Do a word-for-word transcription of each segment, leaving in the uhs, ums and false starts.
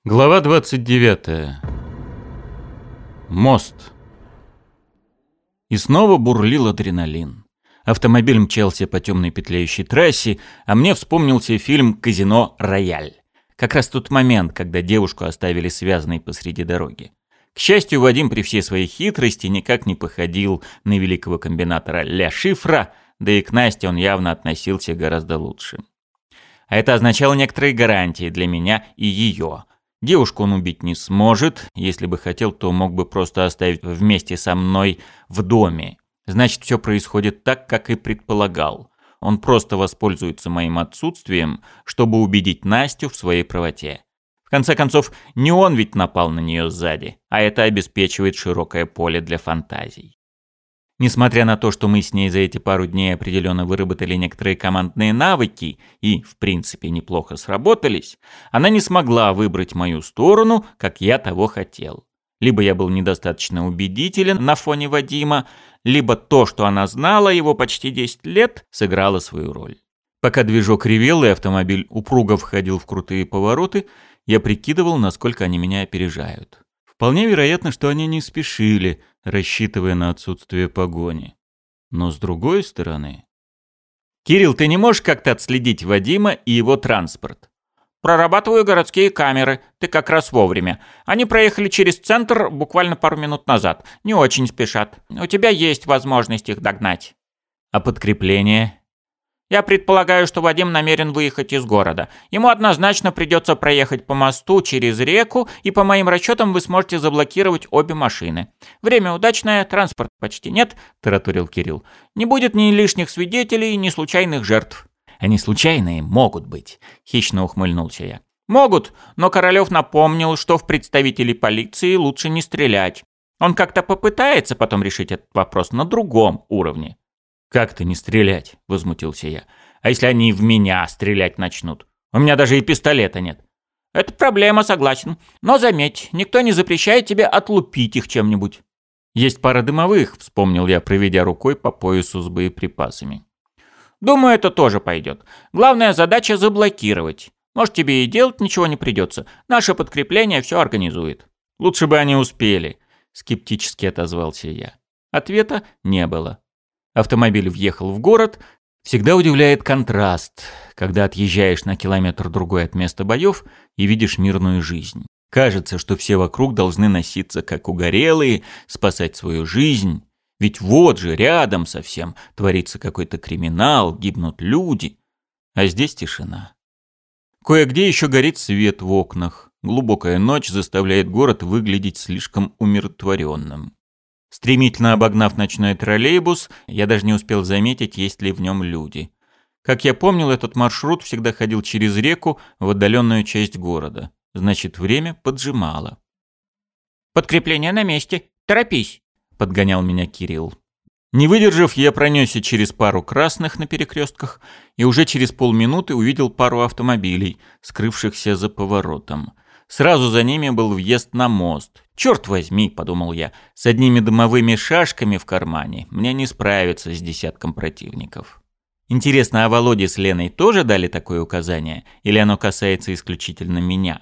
Глава двадцать девятая. Мост. И снова бурлил адреналин. Автомобиль мчался по темной петляющей трассе, а мне вспомнился фильм «Казино Рояль». Как раз тот момент, когда девушку оставили связанной посреди дороги. К счастью, Вадим при всей своей хитрости никак не походил на великого комбинатора Ля Шифра, да и к Насте он явно относился гораздо лучше. А это означало некоторые гарантии для меня и ее. Девушку он убить не сможет, если бы хотел, то мог бы просто оставить вместе со мной в доме. Значит, все происходит так, как и предполагал. Он просто воспользуется моим отсутствием, чтобы убедить Настю в своей правоте. В конце концов, не он ведь напал на нее сзади, а это обеспечивает широкое поле для фантазий. Несмотря на то, что мы с ней за эти пару дней определенно выработали некоторые командные навыки и, в принципе, неплохо сработались, она не смогла выбрать мою сторону, как я того хотел. Либо я был недостаточно убедителен на фоне Вадима, либо то, что она знала его почти десять лет, сыграло свою роль. Пока движок ревел и автомобиль упруго входил в крутые повороты, я прикидывал, насколько они меня опережают. Вполне вероятно, что они не спешили, рассчитывая на отсутствие погони. Но с другой стороны... «Кирилл, ты не можешь как-то отследить Вадима и его транспорт?» «Прорабатываю городские камеры. Ты как раз вовремя. Они проехали через центр буквально пару минут назад. Не очень спешат. У тебя есть возможность их догнать». «А подкрепление?» «Я предполагаю, что Вадим намерен выехать из города. Ему однозначно придется проехать по мосту через реку, и по моим расчетам вы сможете заблокировать обе машины. Время удачное, транспорта почти нет», – тараторил Кирилл. «Не будет ни лишних свидетелей, ни случайных жертв». «Они случайные могут быть», – хищно ухмыльнулся я. «Могут, но Королёв напомнил, что в представителей полиции лучше не стрелять. Он как-то попытается потом решить этот вопрос на другом уровне». «Как-то не стрелять?» – возмутился я. «А если они в меня стрелять начнут? У меня даже и пистолета нет». «Это проблема, согласен. Но заметь, никто не запрещает тебе отлупить их чем-нибудь». «Есть пара дымовых», – вспомнил я, проведя рукой по поясу с боеприпасами. «Думаю, это тоже пойдет. Главная задача – заблокировать. Может, тебе и делать ничего не придется. Наше подкрепление все организует». «Лучше бы они успели», – скептически отозвался я. Ответа не было. Автомобиль въехал в город. Всегда удивляет контраст, когда отъезжаешь на километр-другой от места боев и видишь мирную жизнь. Кажется, что все вокруг должны носиться как угорелые, спасать свою жизнь. Ведь вот же, рядом совсем, творится какой-то криминал, гибнут люди. А здесь тишина. Кое-где еще горит свет в окнах. Глубокая ночь заставляет город выглядеть слишком умиротворенным. Стремительно обогнав ночной троллейбус, я даже не успел заметить, есть ли в нем люди. Как я помнил, этот маршрут всегда ходил через реку в отдаленную часть города. Значит, время поджимало. «Подкрепление на месте. Торопись!» – подгонял меня Кирилл. Не выдержав, я пронесся через пару красных на перекрестках и уже через полминуты увидел пару автомобилей, скрывшихся за поворотом. Сразу за ними был въезд на мост. «Черт возьми», — подумал я, — «с одними дымовыми шашками в кармане мне не справиться с десятком противников». Интересно, а Володе с Леной тоже дали такое указание, или оно касается исключительно меня?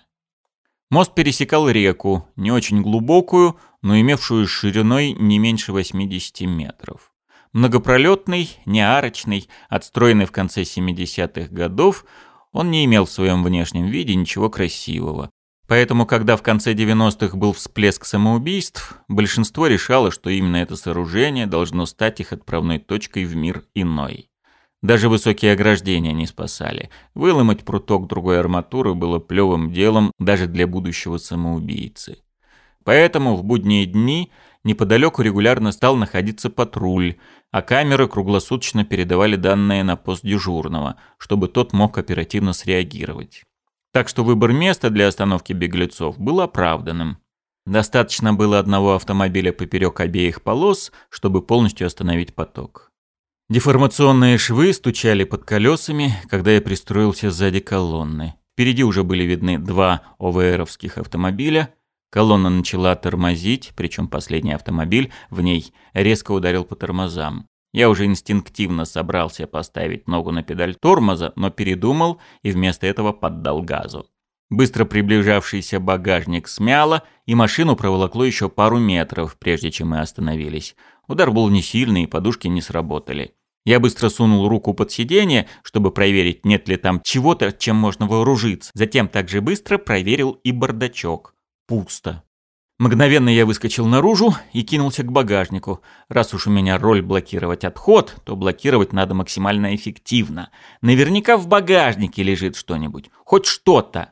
Мост пересекал реку, не очень глубокую, но имевшую шириной не меньше восьмидесяти метров. Многопролетный, неарочный, отстроенный в конце семидесятых годов, он не имел в своем внешнем виде ничего красивого. Поэтому, когда в конце девяностых был всплеск самоубийств, большинство решало, что именно это сооружение должно стать их отправной точкой в мир иной. Даже высокие ограждения не спасали. Выломать пруток другой арматуры было плевым делом даже для будущего самоубийцы. Поэтому в будние дни неподалеку регулярно стал находиться патруль, а камеры круглосуточно передавали данные на пост дежурного, чтобы тот мог оперативно среагировать. Так что выбор места для остановки беглецов был оправданным. Достаточно было одного автомобиля поперек обеих полос, чтобы полностью остановить поток. Деформационные швы стучали под колесами, когда я пристроился сзади колонны. Впереди уже были видны два ОВРовских автомобиля. Колонна начала тормозить, причем последний автомобиль в ней резко ударил по тормозам. Я уже инстинктивно собрался поставить ногу на педаль тормоза, но передумал и вместо этого поддал газу. Быстро приближавшийся багажник смяло, и машину проволокло еще пару метров, прежде чем мы остановились. Удар был не сильный, и подушки не сработали. Я быстро сунул руку под сиденье, чтобы проверить, нет ли там чего-то, чем можно вооружиться. Затем также быстро проверил и бардачок. Пусто. Мгновенно я выскочил наружу и кинулся к багажнику. Раз уж у меня роль блокировать отход, то блокировать надо максимально эффективно. Наверняка в багажнике лежит что-нибудь. Хоть что-то.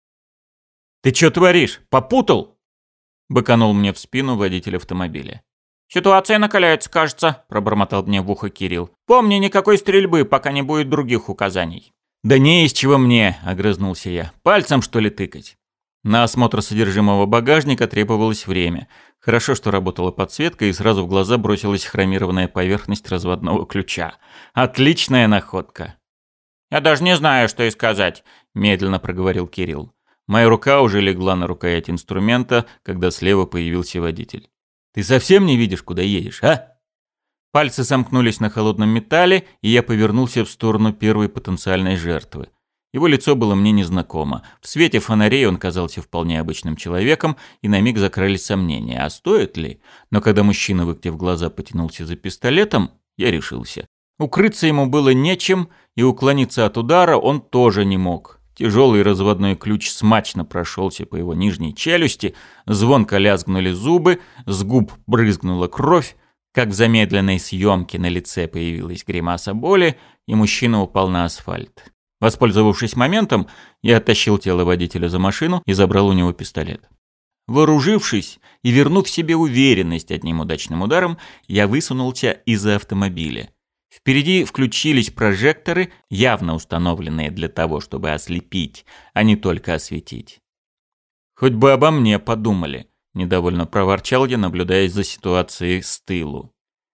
«Ты что творишь? Попутал?» Быканул мне в спину водитель автомобиля. «Ситуация накаляется, кажется», – пробормотал мне в ухо Кирилл. «Помни, никакой стрельбы, пока не будет других указаний». «Да не из чего мне», – огрызнулся я. «Пальцем, что ли, тыкать?» На осмотр содержимого багажника требовалось время. Хорошо, что работала подсветка, и сразу в глаза бросилась хромированная поверхность разводного ключа. Отличная находка. «Я даже не знаю, что и сказать», – медленно проговорил Кирилл. Моя рука уже легла на рукоять инструмента, когда слева появился водитель. «Ты совсем не видишь, куда едешь, а?» Пальцы сомкнулись на холодном металле, и я повернулся в сторону первой потенциальной жертвы. Его лицо было мне незнакомо. В свете фонарей он казался вполне обычным человеком, и на миг закрылись сомнения, а стоит ли? Но когда мужчина, выкатив глаза, потянулся за пистолетом, я решился. Укрыться ему было нечем, и уклониться от удара он тоже не мог. Тяжелый разводной ключ смачно прошелся по его нижней челюсти, звонко лязгнули зубы, с губ брызгнула кровь, как в замедленной съемке на лице появилась гримаса боли, и мужчина упал на асфальт. Воспользовавшись моментом, я оттащил тело водителя за машину и забрал у него пистолет. Вооружившись и вернув себе уверенность одним удачным ударом, я высунулся из-за автомобиля. Впереди включились прожекторы, явно установленные для того, чтобы ослепить, а не только осветить. «Хоть бы обо мне подумали», — недовольно проворчал я, наблюдая за ситуацией с тылу.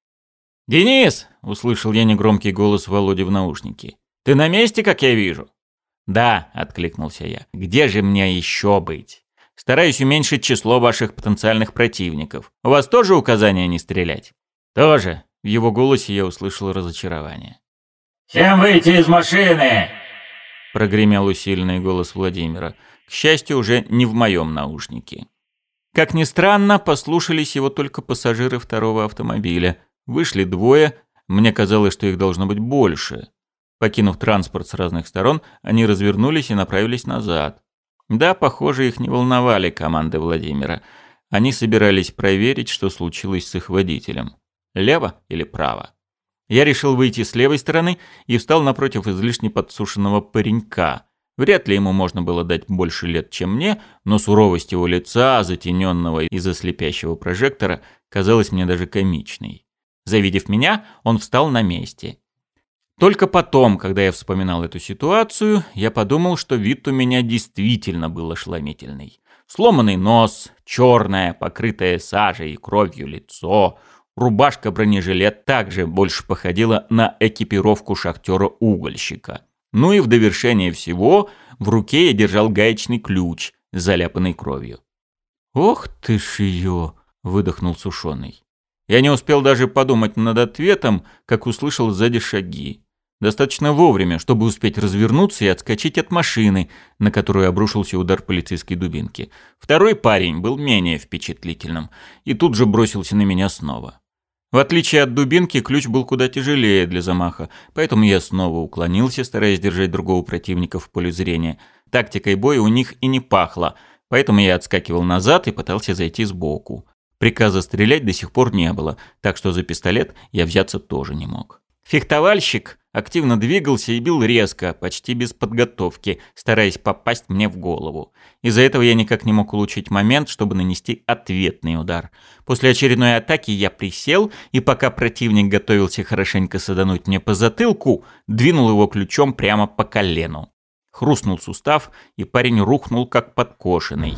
«Денис!» — услышал я негромкий голос Володи в наушнике. «Ты на месте, как я вижу?» «Да», — откликнулся я. «Где же мне еще быть? Стараюсь уменьшить число ваших потенциальных противников. У вас тоже указания не стрелять?» «Тоже». В его голосе я услышал разочарование. «Всем выйти из машины!» Прогремел усиленный голос Владимира. К счастью, уже не в моем наушнике. Как ни странно, послушались его только пассажиры второго автомобиля. Вышли двое, мне казалось, что их должно быть больше. Покинув транспорт с разных сторон, они развернулись и направились назад. Да, похоже, их не волновали команды Владимира. Они собирались проверить, что случилось с их водителем. Лево или право? Я решил выйти с левой стороны и встал напротив излишне подсушенного паренька. Вряд ли ему можно было дать больше лет, чем мне, но суровость его лица, затененного из-за слепящего прожектора, казалась мне даже комичной. Завидев меня, он встал на месте. Только потом, когда я вспоминал эту ситуацию, я подумал, что вид у меня действительно был ошеломительный. Сломанный нос, черное, покрытое сажей и кровью лицо, рубашка-бронежилет также больше походила на экипировку шахтера-угольщика. Ну и в довершение всего в руке я держал гаечный ключ, заляпанный кровью. «Ох ты ж ее!» — выдохнул Сушеный. Я не успел даже подумать над ответом, как услышал сзади шаги. Достаточно вовремя, чтобы успеть развернуться и отскочить от машины, на которую обрушился удар полицейской дубинки. Второй парень был менее впечатлительным и тут же бросился на меня снова. В отличие от дубинки, ключ был куда тяжелее для замаха, поэтому я снова уклонился, стараясь держать другого противника в поле зрения. Тактикой боя у них и не пахло, поэтому я отскакивал назад и пытался зайти сбоку. Приказа стрелять до сих пор не было, так что за пистолет я взяться тоже не мог. Фехтовальщик активно двигался и бил резко, почти без подготовки, стараясь попасть мне в голову. Из-за этого я никак не мог улучшить момент, чтобы нанести ответный удар. После очередной атаки я присел, и пока противник готовился хорошенько садануть мне по затылку, двинул его ключом прямо по колену. Хрустнул сустав, и парень рухнул как подкошенный.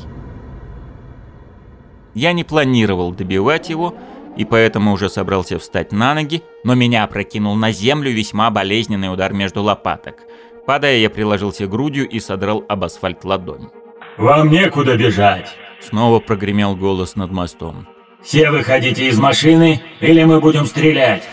Я не планировал добивать его, и поэтому уже собрался встать на ноги, но меня опрокинул на землю весьма болезненный удар между лопаток. Падая, я приложился грудью и содрал об асфальт ладонь. «Вам некуда бежать!» Снова прогремел голос над мостом. «Все выходите из машины, или мы будем стрелять!»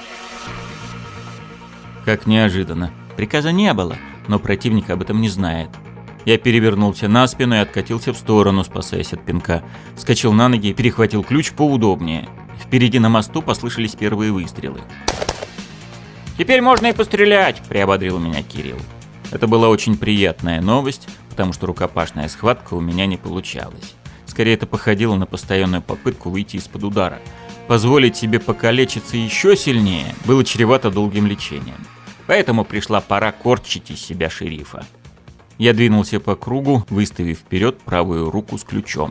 Как неожиданно. Приказа не было, но противник об этом не знает. Я перевернулся на спину и откатился в сторону, спасаясь от пинка. Вскочил на ноги и перехватил ключ поудобнее. Впереди на мосту послышались первые выстрелы. «Теперь можно и пострелять», — приободрил меня Кирилл. Это была очень приятная новость, потому что рукопашная схватка у меня не получалась. Скорее, это походило на постоянную попытку выйти из-под удара. Позволить себе покалечиться еще сильнее было чревато долгим лечением. Поэтому пришла пора корчить из себя шерифа. Я двинулся по кругу, выставив вперед правую руку с ключом.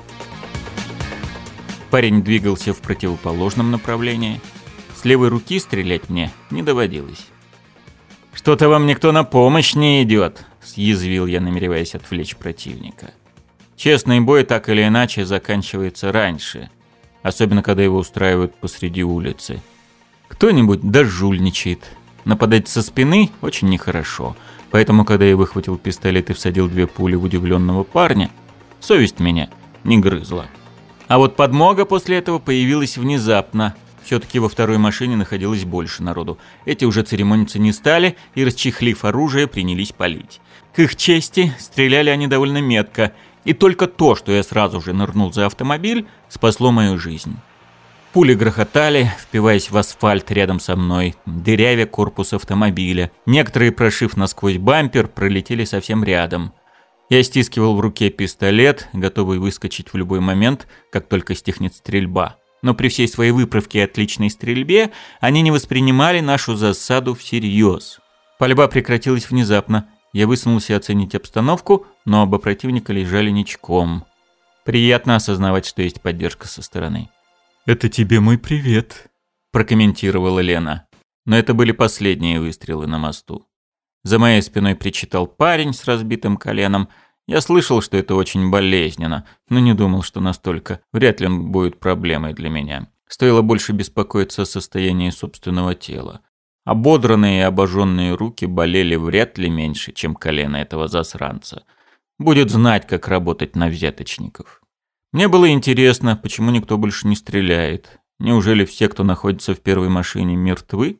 Парень двигался в противоположном направлении. С левой руки стрелять мне не доводилось. «Что-то вам никто на помощь не идет», — съязвил я, намереваясь отвлечь противника. Честный бой так или иначе заканчивается раньше, особенно когда его устраивают посреди улицы. Кто-нибудь дожульничает. Нападать со спины очень нехорошо, поэтому, когда я выхватил пистолет и всадил две пули в удивленного парня, совесть меня не грызла. А вот подмога после этого появилась внезапно. Все-таки во второй машине находилось больше народу. Эти уже церемониться не стали и, расчехлив оружие, принялись палить. К их чести, стреляли они довольно метко, и только то, что я сразу же нырнул за автомобиль, спасло мою жизнь. Пули грохотали, впиваясь в асфальт рядом со мной, дырявя корпус автомобиля. Некоторые, прошив насквозь бампер, пролетели совсем рядом. Я стискивал в руке пистолет, готовый выскочить в любой момент, как только стихнет стрельба. Но при всей своей выправке и отличной стрельбе они не воспринимали нашу засаду всерьез. Пальба прекратилась внезапно. Я высунулся оценить обстановку, но оба противника лежали ничком. Приятно осознавать, что есть поддержка со стороны. «Это тебе мой привет», – прокомментировала Лена. Но это были последние выстрелы на мосту. За моей спиной причитал парень с разбитым коленом. Я слышал, что это очень болезненно, но не думал, что настолько. Вряд ли он будет проблемой для меня. Стоило больше беспокоиться о состоянии собственного тела. Ободранные и обожженные руки болели вряд ли меньше, чем колено этого засранца. Будет знать, как работать на взяточников. Мне было интересно, почему никто больше не стреляет. Неужели все, кто находится в первой машине, мертвы?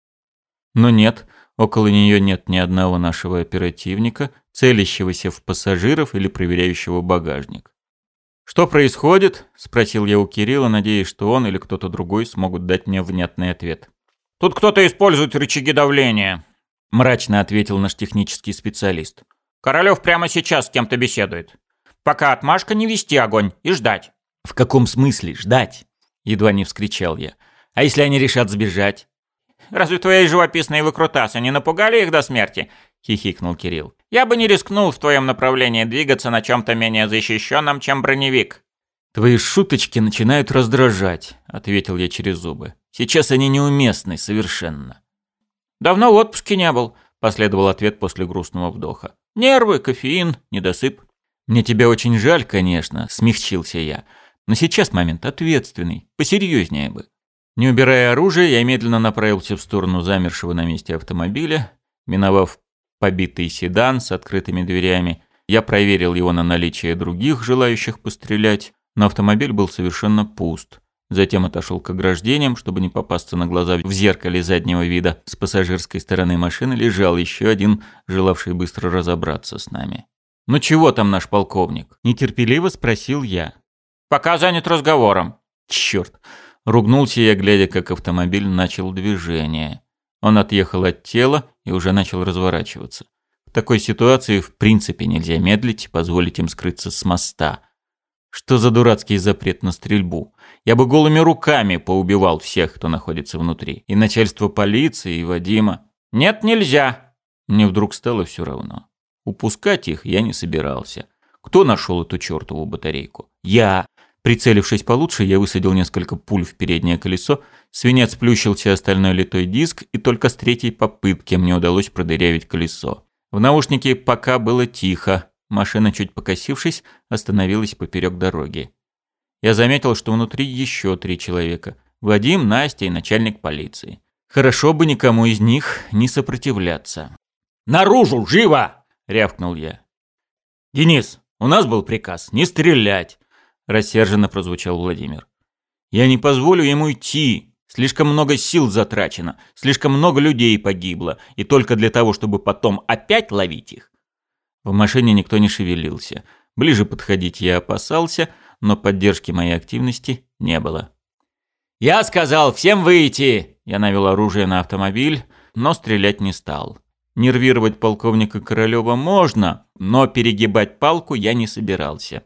Но нет, около нее нет ни одного нашего оперативника, целящегося в пассажиров или проверяющего багажник. «Что происходит?» – спросил я у Кирилла, надеясь, что он или кто-то другой смогут дать мне внятный ответ. «Тут кто-то использует рычаги давления», – мрачно ответил наш технический специалист. «Королёв прямо сейчас с кем-то беседует. Пока отмашка, не вести огонь и ждать». «В каком смысле ждать?» – едва не вскричал я. «А если они решат сбежать?» «Разве твои живописные выкрутасы не напугали их до смерти?» – хихикнул Кирилл. «Я бы не рискнул в твоем направлении двигаться на чем-то менее защищенном, чем броневик». «Твои шуточки начинают раздражать», – ответил я через зубы. «Сейчас они неуместны совершенно». «Давно в отпуске не был», – последовал ответ после грустного вдоха. «Нервы, кофеин, недосып». «Мне тебя очень жаль, конечно», – смягчился я. «Но сейчас момент ответственный, посерьезнее бы». Не убирая оружие, я медленно направился в сторону замершего на месте автомобиля. Миновав побитый седан с открытыми дверями, я проверил его на наличие других, желающих пострелять, но автомобиль был совершенно пуст. Затем отошел к ограждениям, чтобы не попасться на глаза в зеркале заднего вида. С пассажирской стороны машины лежал еще один, желавший быстро разобраться с нами. «Ну чего там наш полковник?» – нетерпеливо спросил я. «Пока занят разговором». «Черт!» – ругнулся я, глядя, как автомобиль начал движение. Он отъехал от тела и уже начал разворачиваться. В такой ситуации в принципе нельзя медлить и позволить им скрыться с моста. Что за дурацкий запрет на стрельбу? Я бы голыми руками поубивал всех, кто находится внутри. И начальство полиции, и Вадима. «Нет, нельзя!» Мне вдруг стало все равно. Упускать их я не собирался. Кто нашел эту чертову батарейку? Я. Прицелившись получше, я высадил несколько пуль в переднее колесо, свинец плющился остальной литой диск, и только с третьей попытки мне удалось продырявить колесо. В наушнике пока было тихо. Машина, чуть покосившись, остановилась поперек дороги. Я заметил, что внутри еще три человека. Вадим, Настя и начальник полиции. Хорошо бы никому из них не сопротивляться. «Наружу, живо!» — рявкнул я. «Денис, у нас был приказ не стрелять!» — рассерженно прозвучал Владимир. «Я не позволю ему идти. Слишком много сил затрачено, слишком много людей погибло, и только для того, чтобы потом опять ловить их. В машине никто не шевелился. Ближе подходить я опасался, но поддержки моей активности не было. «Я сказал, всем выйти!» Я навел оружие на автомобиль, но стрелять не стал. Нервировать полковника Королёва можно, но перегибать палку я не собирался.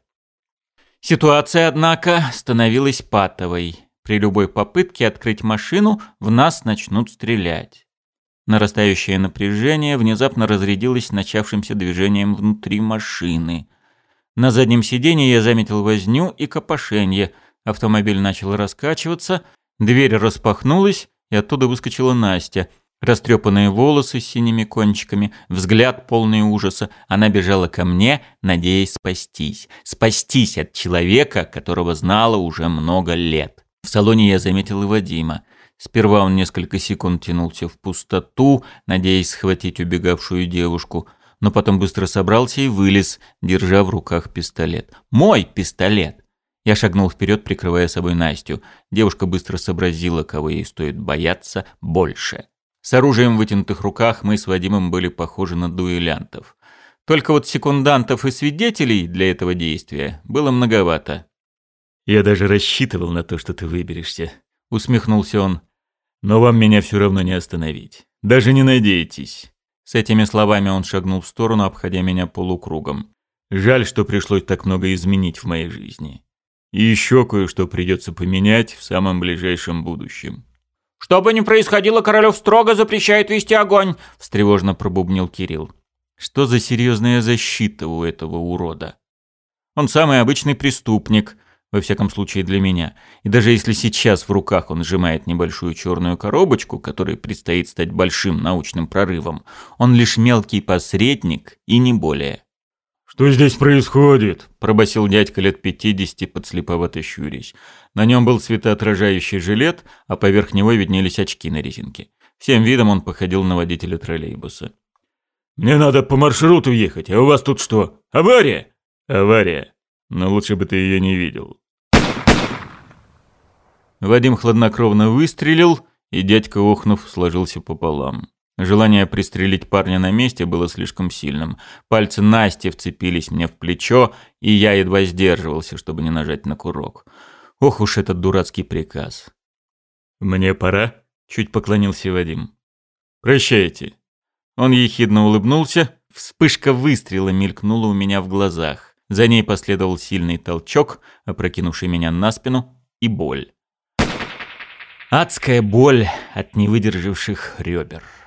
Ситуация, однако, становилась патовой. При любой попытке открыть машину в нас начнут стрелять. Нарастающее напряжение внезапно разрядилось начавшимся движением внутри машины. На заднем сиденье я заметил возню и копошенье. Автомобиль начал раскачиваться, дверь распахнулась, и оттуда выскочила Настя. Растрепанные волосы с синими кончиками, взгляд полный ужаса. Она бежала ко мне, надеясь спастись. Спастись от человека, которого знала уже много лет. В салоне я заметил и Вадима. Сперва он несколько секунд тянулся в пустоту, надеясь схватить убегавшую девушку, но потом быстро собрался и вылез, держа в руках пистолет. Мой пистолет! Я шагнул вперед, прикрывая собой Настю. Девушка быстро сообразила, кого ей стоит бояться больше. С оружием в вытянутых руках мы с Вадимом были похожи на дуэлянтов. Только вот секундантов и свидетелей для этого действия было многовато. «Я даже рассчитывал на то, что ты выберешься», — усмехнулся он. «Но вам меня все равно не остановить. Даже не надейтесь». С этими словами он шагнул в сторону, обходя меня полукругом. «Жаль, что пришлось так много изменить в моей жизни. И еще кое-что придется поменять в самом ближайшем будущем». «Что бы ни происходило, Королёв строго запрещает вести огонь!» – встревожно пробубнил Кирилл. «Что за серьезная защита у этого урода? Он самый обычный преступник, во всяком случае для меня. И даже если сейчас в руках он сжимает небольшую черную коробочку, которой предстоит стать большим научным прорывом, он лишь мелкий посредник и не более». «Что здесь происходит?» – пробасил дядька лет пятидесяти, подслеповато щурясь. На нем был светоотражающий жилет, а поверх него виднелись очки на резинке. Всем видом он походил на водителя троллейбуса. «Мне надо по маршруту ехать, а у вас тут что? Авария?» «Авария. Но лучше бы ты ее не видел». Вадим хладнокровно выстрелил, и дядька, охнув, сложился пополам. Желание пристрелить парня на месте было слишком сильным. Пальцы Насти вцепились мне в плечо, и я едва сдерживался, чтобы не нажать на курок. Ох уж этот дурацкий приказ. «Мне пора?» — чуть поклонился Вадим. «Прощайте». Он ехидно улыбнулся. Вспышка выстрела мелькнула у меня в глазах. За ней последовал сильный толчок, опрокинувший меня на спину, и боль. Адская боль от невыдержавших ребер.